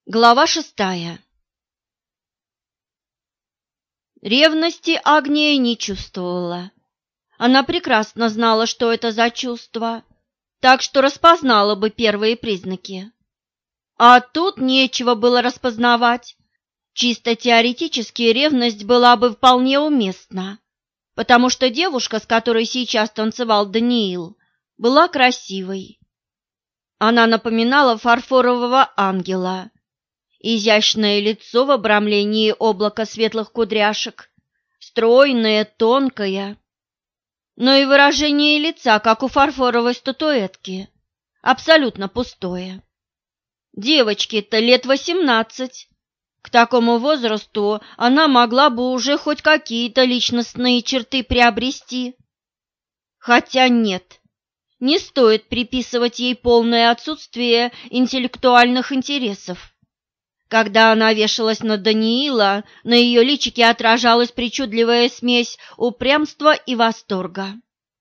Глава 6. Ревности Агния не чувствовала. Она прекрасно знала, что это за чувство, так что распознала бы первые признаки. А тут нечего было распознавать. Чисто теоретически ревность была бы вполне уместна, потому что девушка, с которой сейчас танцевал Даниил, была красивой. Она напоминала фарфорового ангела. Изящное лицо в обрамлении облака светлых кудряшек, стройное, тонкое, но и выражение лица, как у фарфоровой статуэтки, абсолютно пустое. Девочке-то лет 18. К такому возрасту она могла бы уже хоть какие-то личностные черты приобрести. Хотя нет, не стоит приписывать ей полное отсутствие интеллектуальных интересов. Когда она вешалась на Даниила, на ее личике отражалась причудливая смесь упрямства и восторга.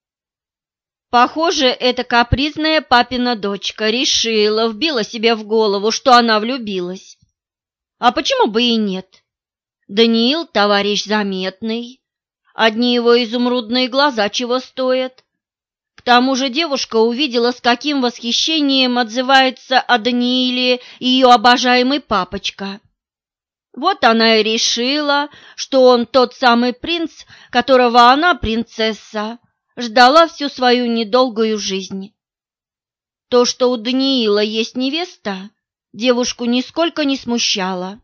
Похоже, эта капризная папина дочка вбила себе в голову, что она влюбилась. А почему бы и нет? Даниил – товарищ заметный, одни его изумрудные глаза чего стоят. К тому же девушка увидела, с каким восхищением отзывается о Данииле ее обожаемый папочка. Вот она и решила, что он тот самый принц, которого она, принцесса, ждала всю свою недолгую жизнь. То, что у Даниила есть невеста, девушку нисколько не смущало.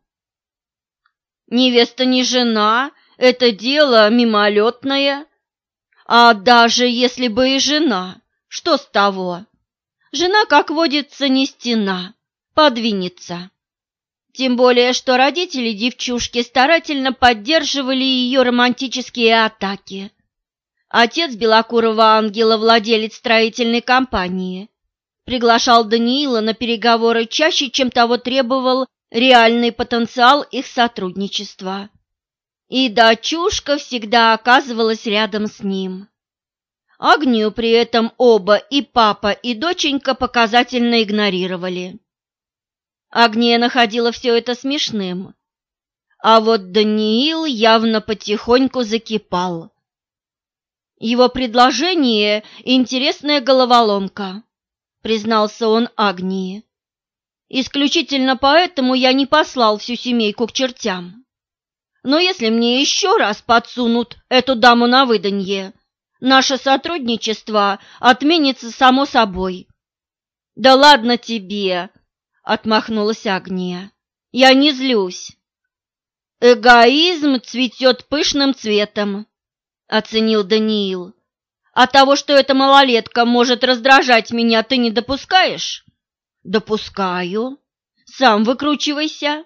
Невеста не жена, это дело мимолетное. А даже если бы и жена, что с того? Жена, как водится, не стена, подвинется. Тем более, что родители девчушки старательно поддерживали ее романтические атаки. Отец белокурого ангела, владелец строительной компании, приглашал Даниила на переговоры чаще, чем того требовал реальный потенциал их сотрудничества. И дочушка всегда оказывалась рядом с ним. Агнию при этом оба, и папа, и доченька, показательно игнорировали. Агния находила все это смешным, а вот Даниил явно потихоньку закипал. Его предложение – интересная головоломка, признался он Агнии. Исключительно поэтому я не послал всю семейку к чертям. Но если мне еще раз подсунут эту даму на выданье, наше сотрудничество отменится само собой. Да ладно тебе, отмахнулась Агния. Я не злюсь. Эгоизм цветет пышным цветом, оценил Даниил. А того, что эта малолетка может раздражать меня, ты не допускаешь? Допускаю. Сам выкручивайся.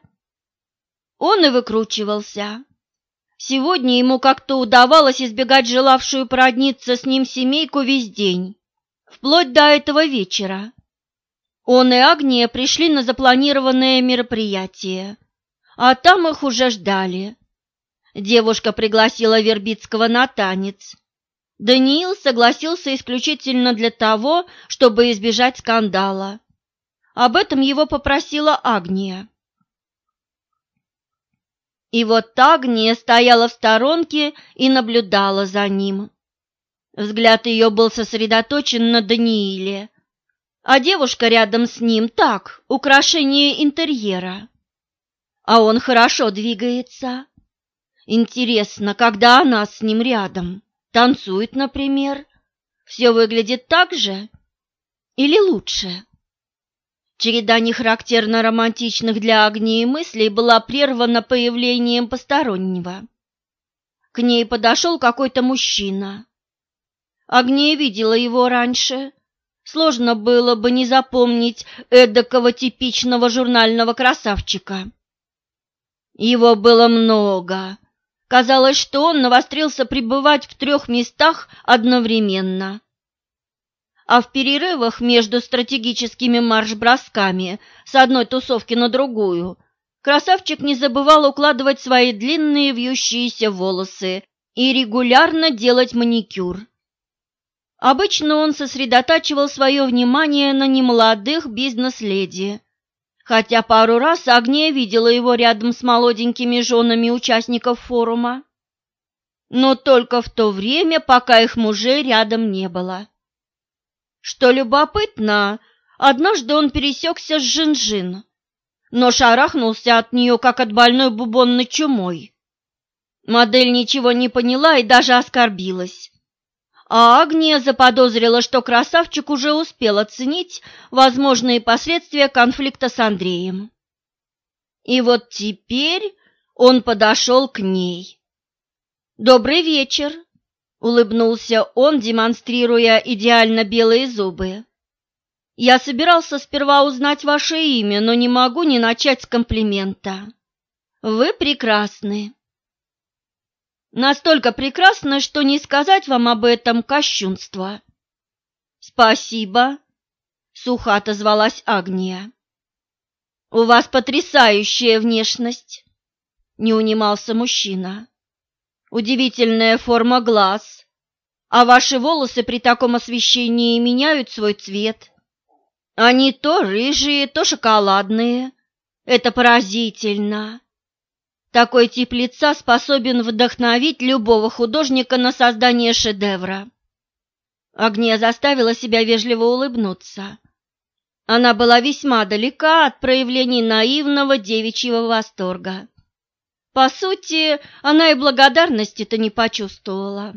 Он и выкручивался. Сегодня ему как-то удавалось избегать желавшую породниться с ним семейку весь день, вплоть до этого вечера. Он и Агния пришли на запланированное мероприятие, а там их уже ждали. Девушка пригласила Вербицкого на танец. Даниил согласился исключительно для того, чтобы избежать скандала. Об этом его попросила Агния. И вот Агния стояла в сторонке и наблюдала за ним. Взгляд ее был сосредоточен на Данииле, а девушка рядом с ним так, украшение интерьера. А он хорошо двигается. Интересно, когда она с ним рядом, танцует, например, все выглядит так же или лучше? Череда нехарактерно романтичных для Агнии мыслей была прервана появлением постороннего. К ней подошел какой-то мужчина. Агния видела его раньше. Сложно было бы не запомнить эдакого типичного журнального красавчика. Его было много. Казалось, что он навострился пребывать в 3 местах одновременно. А в перерывах между стратегическими марш-бросками с одной тусовки на другую красавчик не забывал укладывать свои длинные вьющиеся волосы и регулярно делать маникюр. Обычно он сосредотачивал свое внимание на немолодых бизнес-леди, хотя пару раз Агния видела его рядом с молоденькими женами участников форума, но только в то время, пока их мужей рядом не было. Что любопытно, однажды он пересекся с Жин-Жин, но шарахнулся от нее, как от больной бубонной чумой. Модель ничего не поняла и даже оскорбилась. А Агния заподозрила, что красавчик уже успел оценить возможные последствия конфликта с Андреем. И вот теперь он подошел к ней. «Добрый вечер», — улыбнулся он, демонстрируя идеально белые зубы. «Я собирался сперва узнать ваше имя, но не могу не начать с комплимента. Вы прекрасны. Настолько прекрасны, что не сказать вам об этом кощунство». «Спасибо», — сухо отозвалась Агния. «У вас потрясающая внешность», — не унимался мужчина. «Удивительная форма глаз, а ваши волосы при таком освещении меняют свой цвет. Они то рыжие, то шоколадные. Это поразительно. Такой тип лица способен вдохновить любого художника на создание шедевра». Агния заставила себя вежливо улыбнуться. Она была весьма далека от проявлений наивного девичьего восторга. По сути, она и благодарности-то не почувствовала.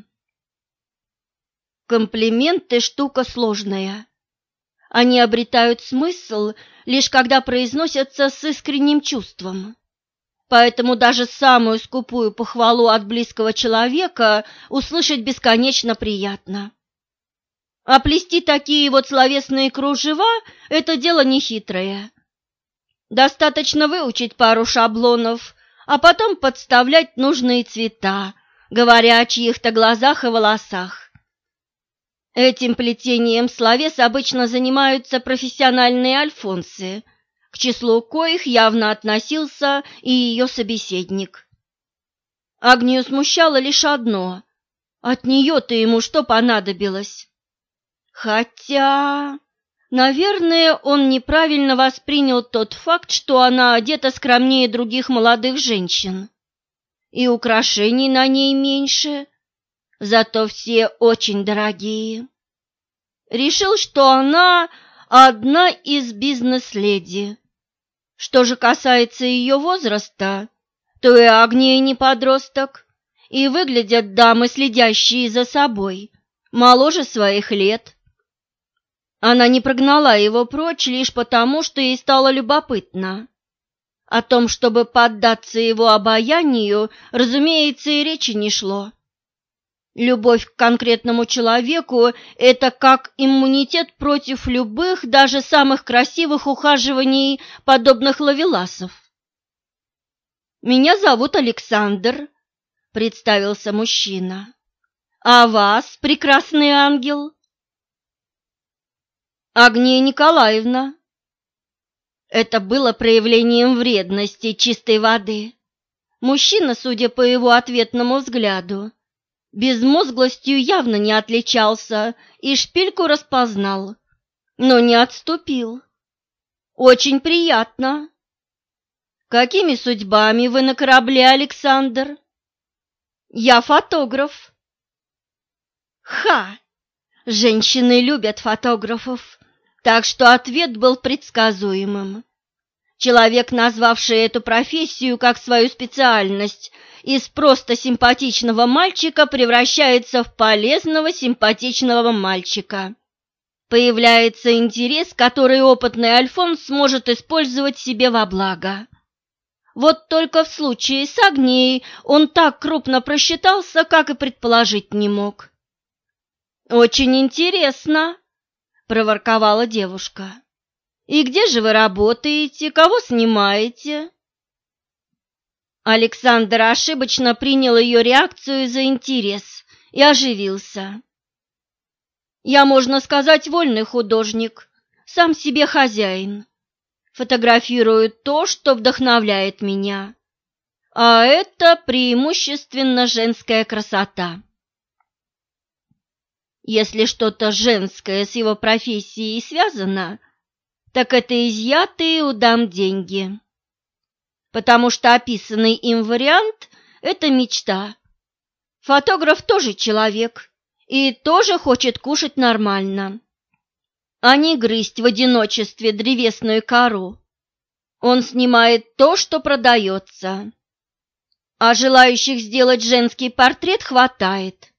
Комплименты – штука сложная. Они обретают смысл, лишь когда произносятся с искренним чувством. Поэтому даже самую скупую похвалу от близкого человека услышать бесконечно приятно. А плести такие вот словесные кружева – это дело нехитрое. Достаточно выучить пару шаблонов, а потом подставлять нужные цвета, говоря о чьих-то глазах и волосах. Этим плетением словес обычно занимаются профессиональные альфонсы, к числу коих явно относился и ее собеседник. Агнию смущало лишь одно – от нее-то ему что понадобилось? Хотя, наверное, он неправильно воспринял тот факт, что она одета скромнее других молодых женщин, и украшений на ней меньше, зато все очень дорогие. Решил, что она одна из бизнес-леди. Что же касается ее возраста, то и Агния не подросток, и выглядят дамы, следящие за собой, моложе своих лет. Она не прогнала его прочь лишь потому, что ей стало любопытно. О том, чтобы поддаться его обаянию, разумеется, и речи не шло. Любовь к конкретному человеку – это как иммунитет против любых, даже самых красивых ухаживаний подобных ловеласов. «Меня зовут Александр», – представился мужчина. «А вас, прекрасный ангел?» «Агния Николаевна». Это было проявлением вредности чистой воды. Мужчина, судя по его ответному взгляду, безмозглостью явно не отличался и шпильку распознал, но не отступил. «Очень приятно». «Какими судьбами вы на корабле, Александр?» «Я фотограф». «Ха! Женщины любят фотографов», так что ответ был предсказуемым. Человек, назвавший эту профессию как свою специальность, из просто симпатичного мальчика превращается в полезного симпатичного мальчика. Появляется интерес, который опытный альфонс сможет использовать себе во благо. Вот только в случае с Агнией он так крупно просчитался, как и предположить не мог. «Очень интересно», – проворковала девушка. «И где же вы работаете? Кого снимаете?» Александр ошибочно принял ее реакцию за интерес и оживился. «Я, можно сказать, вольный художник, сам себе хозяин. Фотографирую то, что вдохновляет меня. А это преимущественно женская красота». Если что-то женское с его профессией связано, так это изъятые у дам деньги. Потому что описанный им вариант – это мечта. Фотограф тоже человек и тоже хочет кушать нормально, а не грызть в одиночестве древесную кору. Он снимает то, что продается, а желающих сделать женский портрет хватает.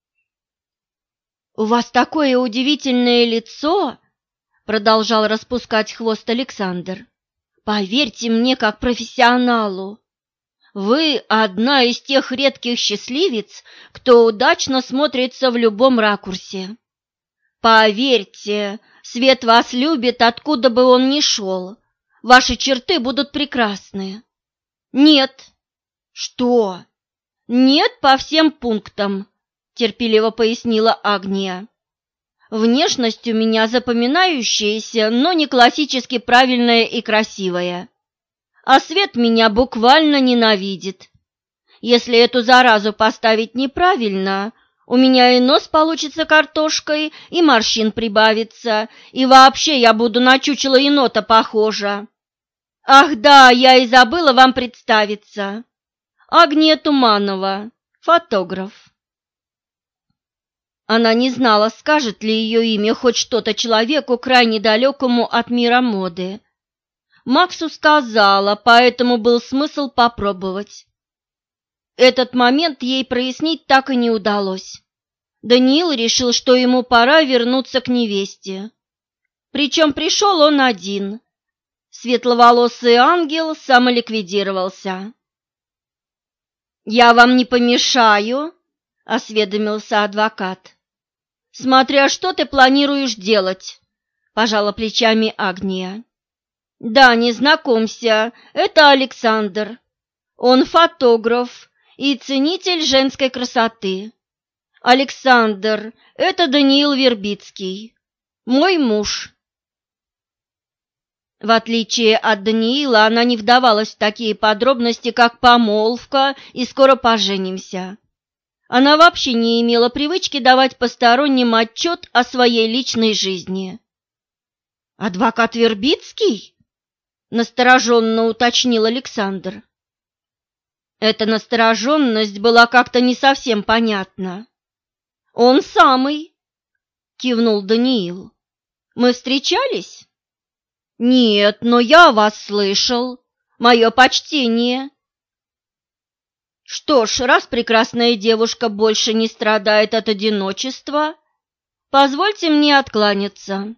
«У вас такое удивительное лицо!» – продолжал распускать хвост Александр. «Поверьте мне, как профессионалу, вы одна из тех редких счастливиц, кто удачно смотрится в любом ракурсе. Поверьте, свет вас любит, откуда бы он ни шел. Ваши черты будут прекрасны». «Нет». «Что?» «Нет по всем пунктам», – терпеливо пояснила Агния. «Внешность у меня запоминающаяся, но не классически правильная и красивая. А свет меня буквально ненавидит. Если эту заразу поставить неправильно, у меня и нос получится картошкой, и морщин прибавится, и вообще я буду на чучело енота похожа. Ах да, я и забыла вам представиться. Агния Туманова, фотограф». Она не знала, скажет ли ее имя хоть что-то человеку, крайне далекому от мира моды. Максу сказала, поэтому был смысл попробовать. Этот момент ей прояснить так и не удалось. Даниил решил, что ему пора вернуться к невесте. Причем пришел он один. Светловолосый ангел самоликвидировался. «Я вам не помешаю?» – осведомился адвокат. «Смотря что ты планируешь делать», – пожала плечами Агния. «Да, не знакомься, это Александр. Он фотограф и ценитель женской красоты. Александр, это Даниил Вербицкий, мой муж». В отличие от Даниила, она не вдавалась в такие подробности, как помолвка и скоро поженимся. Она вообще не имела привычки давать посторонним отчет о своей личной жизни. «Адвокат Вербицкий?» – настороженно уточнил Александр. Эта настороженность была как-то не совсем понятна. «Он самый», – кивнул Даниил. «Мы встречались?» «Нет, но я вас слышал. Мое почтение». «Что ж, раз прекрасная девушка больше не страдает от одиночества, позвольте мне откланяться».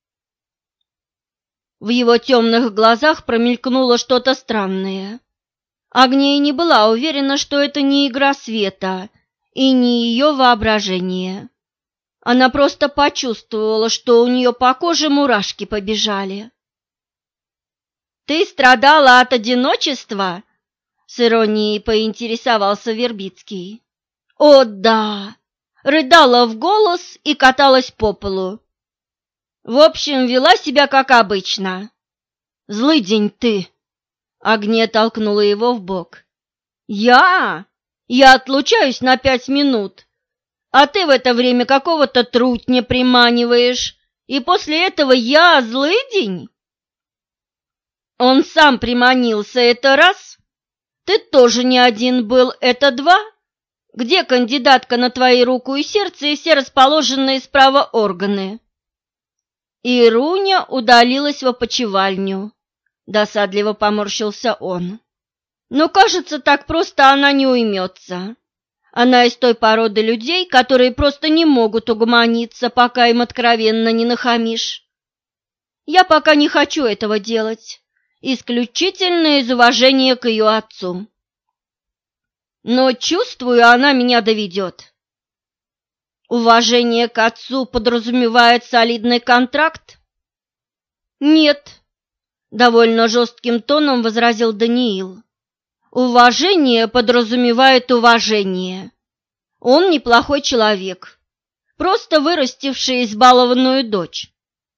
В его темных глазах промелькнуло что-то странное. Агния не была уверена, что это не игра света и не ее воображение. Она просто почувствовала, что у нее по коже мурашки побежали. «Ты страдала от одиночества?» — с иронией поинтересовался Вербицкий. «О, да!» — рыдала в голос и каталась по полу. В общем, вела себя как обычно. «Злый день ты!» — Агния толкнула его в бок. «Я? Я отлучаюсь на 5 минут, а ты в это время какого-то трутня приманиваешь, и после этого я злый день?» «Он сам приманился, это раз. Ты тоже не один был, это два. Где кандидатка на твои руку и сердце и все расположенные справа органы?» И Руня удалилась в опочивальню. Досадливо поморщился он. «Но, кажется, так просто она не уймется. Она из той породы людей, которые просто не могут угомониться, пока им откровенно не нахамишь. Я пока не хочу этого делать, исключительно из уважения к ее отцу. Но, чувствую, она меня доведет». «Уважение к отцу подразумевает солидный контракт?» «Нет», — довольно жестким тоном возразил Даниил. «Уважение подразумевает уважение. Он неплохой человек, просто вырастивший избалованную дочь».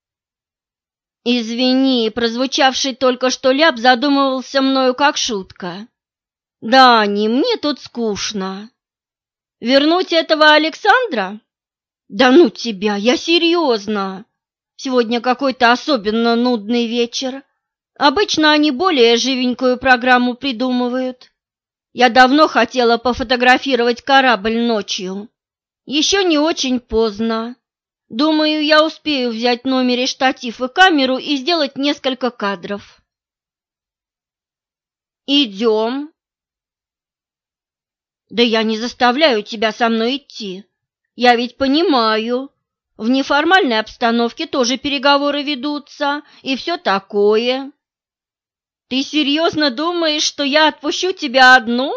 «Извини, прозвучавший только что ляп задумывался мною как шутка. Да, не мне тут скучно. Вернуть этого Александра? Да ну тебя, я серьезно!» Сегодня какой-то особенно нудный вечер. Обычно они более живенькую программу придумывают. Я давно хотела пофотографировать корабль ночью. Еще не очень поздно. Думаю, я успею взять в номере штатив и камеру и сделать несколько кадров. Идем. Да я не заставляю тебя со мной идти. Я ведь понимаю. В неформальной обстановке тоже переговоры ведутся и все такое. Ты серьезно думаешь, что я отпущу тебя одну?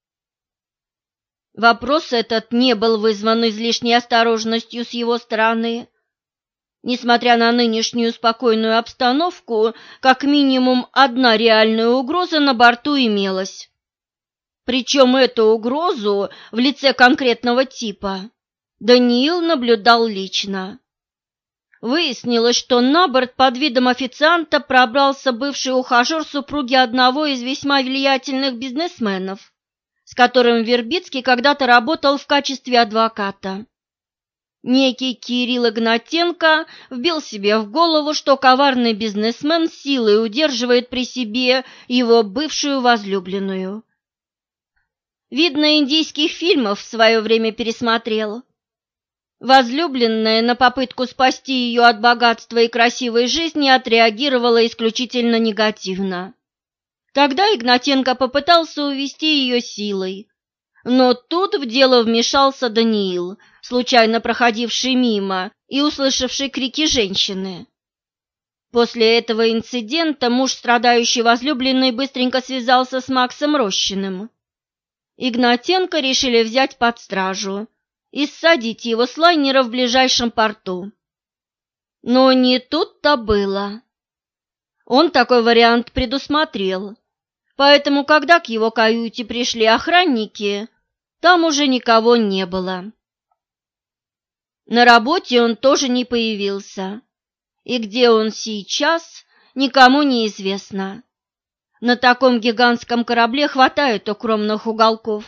Вопрос этот не был вызван излишней осторожностью с его стороны. Несмотря на нынешнюю спокойную обстановку, как минимум одна реальная угроза на борту имелась. Причем эту угрозу в лице конкретного типа Даниил наблюдал лично. Выяснилось, что на борт под видом официанта пробрался бывший ухажер супруги одного из весьма влиятельных бизнесменов, с которым Вербицкий когда-то работал в качестве адвоката. Некий Кирилл Игнатенко вбил себе в голову, что коварный бизнесмен силой удерживает при себе его бывшую возлюбленную. Видно, индийских фильмов в свое время пересмотрел. Возлюбленная на попытку спасти ее от богатства и красивой жизни отреагировала исключительно негативно. Тогда Игнатенко попытался увести ее силой, но тут в дело вмешался Даниил, случайно проходивший мимо и услышавший крики женщины. После этого инцидента муж страдающей возлюбленной быстренько связался с Максом Рощиным. Игнатенко решили взять под стражу и ссадить его с лайнера в ближайшем порту. Но не тут-то было. Он такой вариант предусмотрел, поэтому, когда к его каюте пришли охранники, там уже никого не было. На работе он тоже не появился, и где он сейчас, никому не известно. На таком гигантском корабле хватает укромных уголков.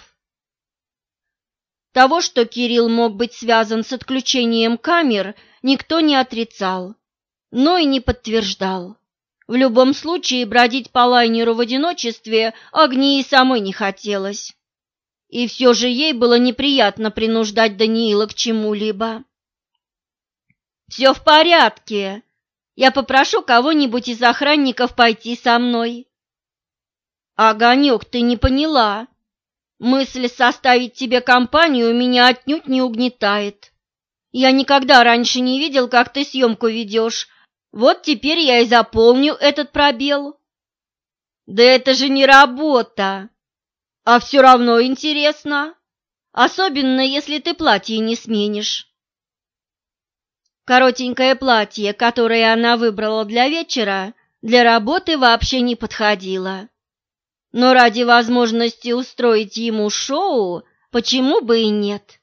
Того, что Кирилл мог быть связан с отключением камер, никто не отрицал, но и не подтверждал. В любом случае бродить по лайнеру в одиночестве Агнии самой не хотелось. И все же ей было неприятно принуждать Даниила к чему-либо. «Все в порядке. Я попрошу кого-нибудь из охранников пойти со мной». «Огонек, ты не поняла. Мысль составить тебе компанию меня отнюдь не угнетает. Я никогда раньше не видел, как ты съемку ведешь. Вот теперь я и заполню этот пробел». «Да это же не работа, а все равно интересно, особенно если ты платье не сменишь». Коротенькое платье, которое она выбрала для вечера, для работы вообще не подходило. Но ради возможности устроить ему шоу, почему бы и нет?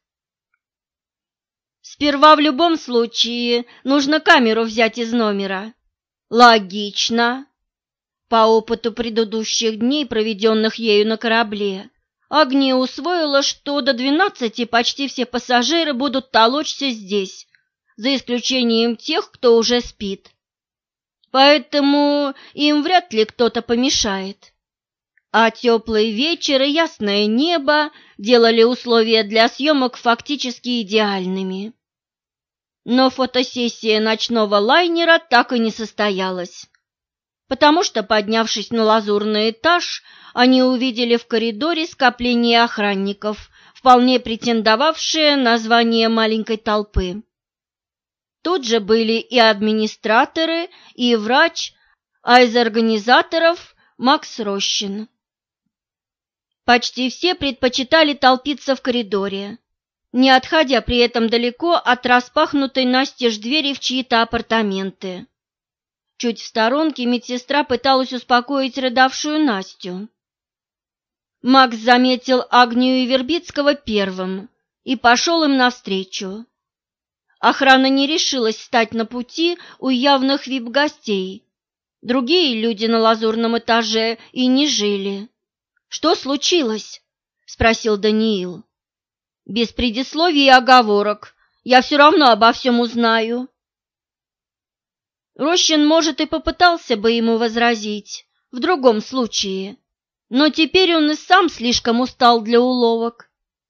Сперва в любом случае нужно камеру взять из номера. Логично. По опыту предыдущих дней, проведенных ею на корабле, Агния усвоила, что до 12 почти все пассажиры будут толочься здесь, за исключением тех, кто уже спит. Поэтому им вряд ли кто-то помешает. А теплый вечер и ясное небо делали условия для съемок фактически идеальными. Но фотосессия ночного лайнера так и не состоялась, потому что, поднявшись на лазурный этаж, они увидели в коридоре скопление охранников, вполне претендовавшие на звание маленькой толпы. Тут же были и администраторы, и врач, а из организаторов Макс Рощин. Почти все предпочитали толпиться в коридоре, не отходя при этом далеко от распахнутой настежь двери в чьи-то апартаменты. Чуть в сторонке медсестра пыталась успокоить рыдавшую Настю. Макс заметил Агнию и Вербицкого первым и пошел им навстречу. Охрана не решилась встать на пути у явных вип-гостей. Другие люди на лазурном этаже и не жили. «Что случилось?» – спросил Даниил. «Без предисловий и оговорок. Я все равно обо всем узнаю». Рощин, может, и попытался бы ему возразить в другом случае, но теперь он и сам слишком устал для уловок.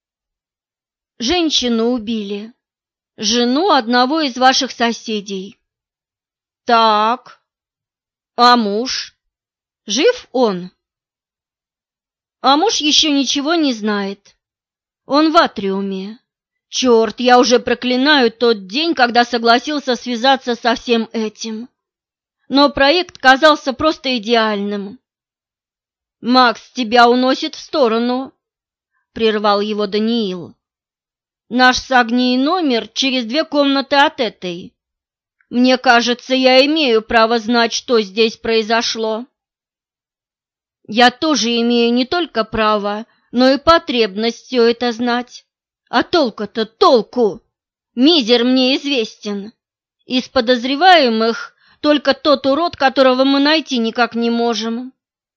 Женщину убили, жену одного из ваших соседей. Так, а муж? Жив он? А муж еще ничего не знает. Он в атриуме. Черт, я уже проклинаю тот день, когда согласился связаться со всем этим. Но проект казался просто идеальным. «Макс, тебя уносит в сторону», — прервал его Даниил. «Наш с Агнией номер через 2 комнаты от этой. Мне кажется, я имею право знать, что здесь произошло». «Я тоже имею не только право, но и потребность все это знать. А толку-то толку? Мизер мне известен. Из подозреваемых только тот урод, которого мы найти никак не можем».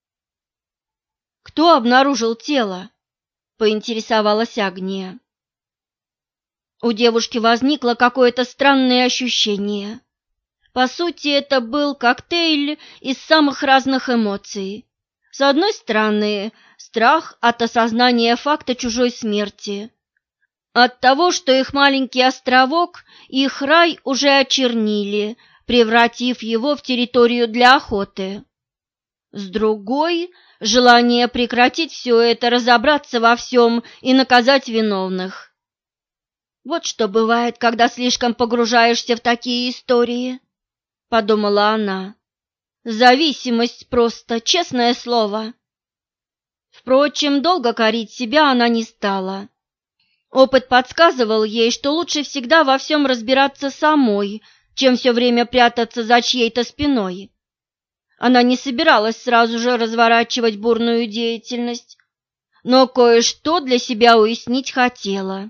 «Кто обнаружил тело?» — поинтересовалась Агния. У девушки возникло какое-то странное ощущение. По сути, это был коктейль из самых разных эмоций. С одной стороны, страх от осознания факта чужой смерти, от того, что их маленький островок, их рай уже очернили, превратив его в территорию для охоты. С другой – желание прекратить все это, разобраться во всем и наказать виновных. «Вот что бывает, когда слишком погружаешься в такие истории», – подумала она. «Зависимость просто, честное слово». Впрочем, долго корить себя она не стала. Опыт подсказывал ей, что лучше всегда во всем разбираться самой, чем все время прятаться за чьей-то спиной. Она не собиралась сразу же разворачивать бурную деятельность, но кое-что для себя уяснить хотела.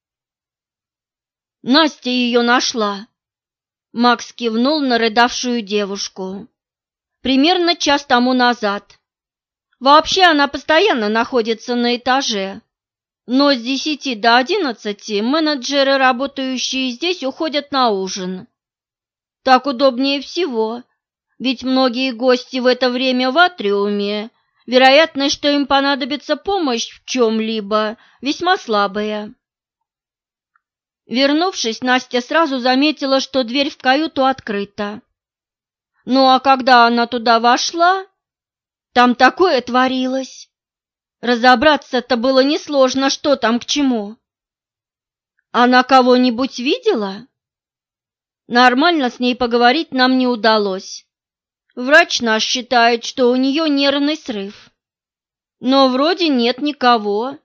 «Настя ее нашла», — Макс кивнул на рыдавшую девушку. «Примерно час тому назад. Вообще она постоянно находится на этаже, но с 10 до 11 менеджеры, работающие здесь, уходят на ужин. Так удобнее всего, ведь многие гости в это время в атриуме, вероятность, что им понадобится помощь в чем-либо, весьма слабая». Вернувшись, Настя сразу заметила, что дверь в каюту открыта. Ну а когда она туда вошла, там такое творилось. Разобраться-то было несложно, что там к чему. Она кого-нибудь видела? Нормально с ней поговорить нам не удалось. Врач наш считает, что у нее нервный срыв. Но вроде нет никого.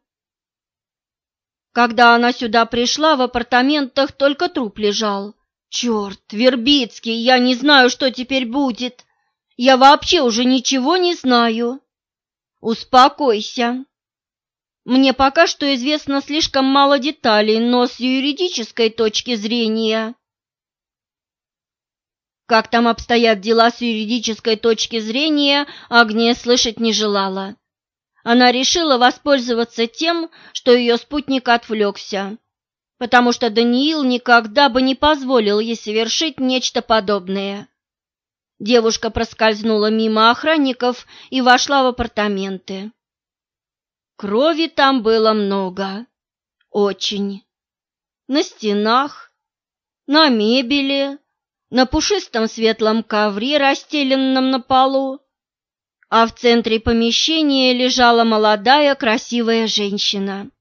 Когда она сюда пришла, в апартаментах только труп лежал. Черт, Вербицкий, я не знаю, что теперь будет. Я вообще уже ничего не знаю. Успокойся. Мне пока что известно слишком мало деталей, но с юридической точки зрения... Как там обстоят дела с юридической точки зрения, Агния слышать не желала. Она решила воспользоваться тем, что ее спутник отвлекся, потому что Даниил никогда бы не позволил ей совершить нечто подобное. Девушка проскользнула мимо охранников и вошла в апартаменты. Крови там было много, очень. На стенах, на мебели, на пушистом светлом ковре, расстеленном на полу. А в центре помещения лежала молодая красивая женщина.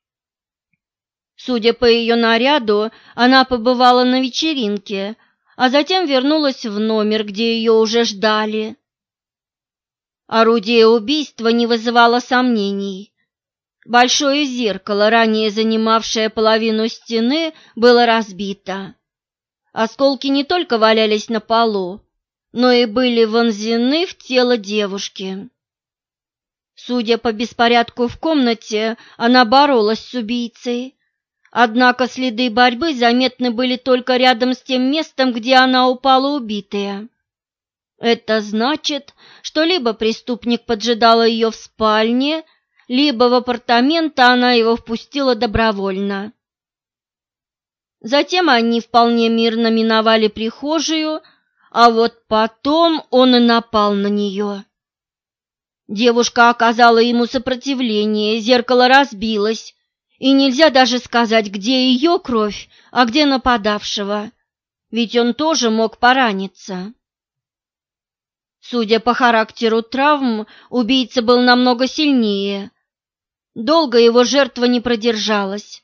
Судя по ее наряду, она побывала на вечеринке, а затем вернулась в номер, где ее уже ждали. Орудие убийства не вызывало сомнений. Большое зеркало, ранее занимавшее половину стены, было разбито. Осколки не только валялись на полу, но и были вонзены в тело девушки. Судя по беспорядку в комнате, она боролась с убийцей, однако следы борьбы заметны были только рядом с тем местом, где она упала убитая. Это значит, что либо преступник поджидал ее в спальне, либо в апартаменты она его впустила добровольно. Затем они вполне мирно миновали прихожую, а вот потом он и напал на нее. Девушка оказала ему сопротивление, зеркало разбилось, и нельзя даже сказать, где ее кровь, а где нападавшего, ведь он тоже мог пораниться. Судя по характеру травм, убийца был намного сильнее. Долго его жертва не продержалась.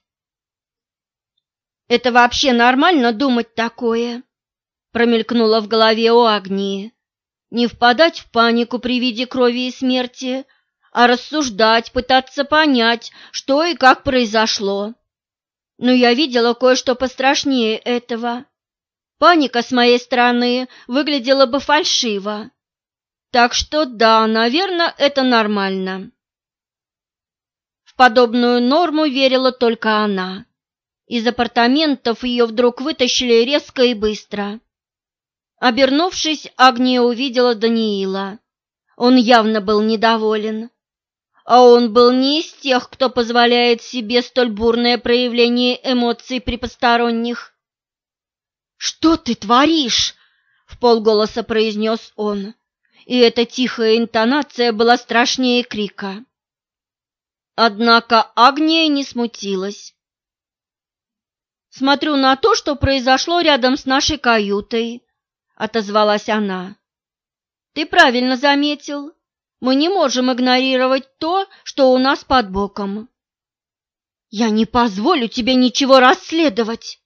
«Это вообще нормально думать такое?» Промелькнуло в голове у Агнии. Не впадать в панику при виде крови и смерти, а рассуждать, пытаться понять, что и как произошло. Но я видела кое-что пострашнее этого. Паника с моей стороны выглядела бы фальшиво. Так что да, наверное, это нормально. В подобную норму верила только она. Из апартаментов ее вдруг вытащили резко и быстро. Обернувшись, Агния увидела Даниила. Он явно был недоволен. А он был не из тех, кто позволяет себе столь бурное проявление эмоций при посторонних. «Что ты творишь?» — вполголоса произнес он, и эта тихая интонация была страшнее крика. Однако Агния не смутилась. «Смотрю на то, что произошло рядом с нашей каютой», — отозвалась она. «Ты правильно заметил. Мы не можем игнорировать то, что у нас под боком». «Я не позволю тебе ничего расследовать!»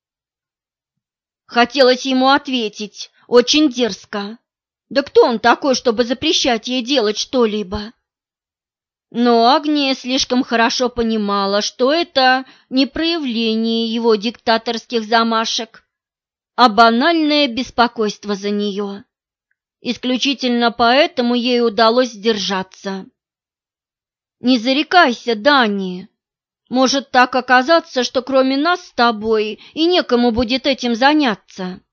Хотелось ему ответить, очень дерзко. Да кто он такой, чтобы запрещать ей делать что-либо? Но Агния слишком хорошо понимала, что это не проявление его диктаторских замашек, а банальное беспокойство за нее. Исключительно поэтому ей удалось сдержаться. «Не зарекайся, Дани. Может так оказаться, что кроме нас с тобой и некому будет этим заняться».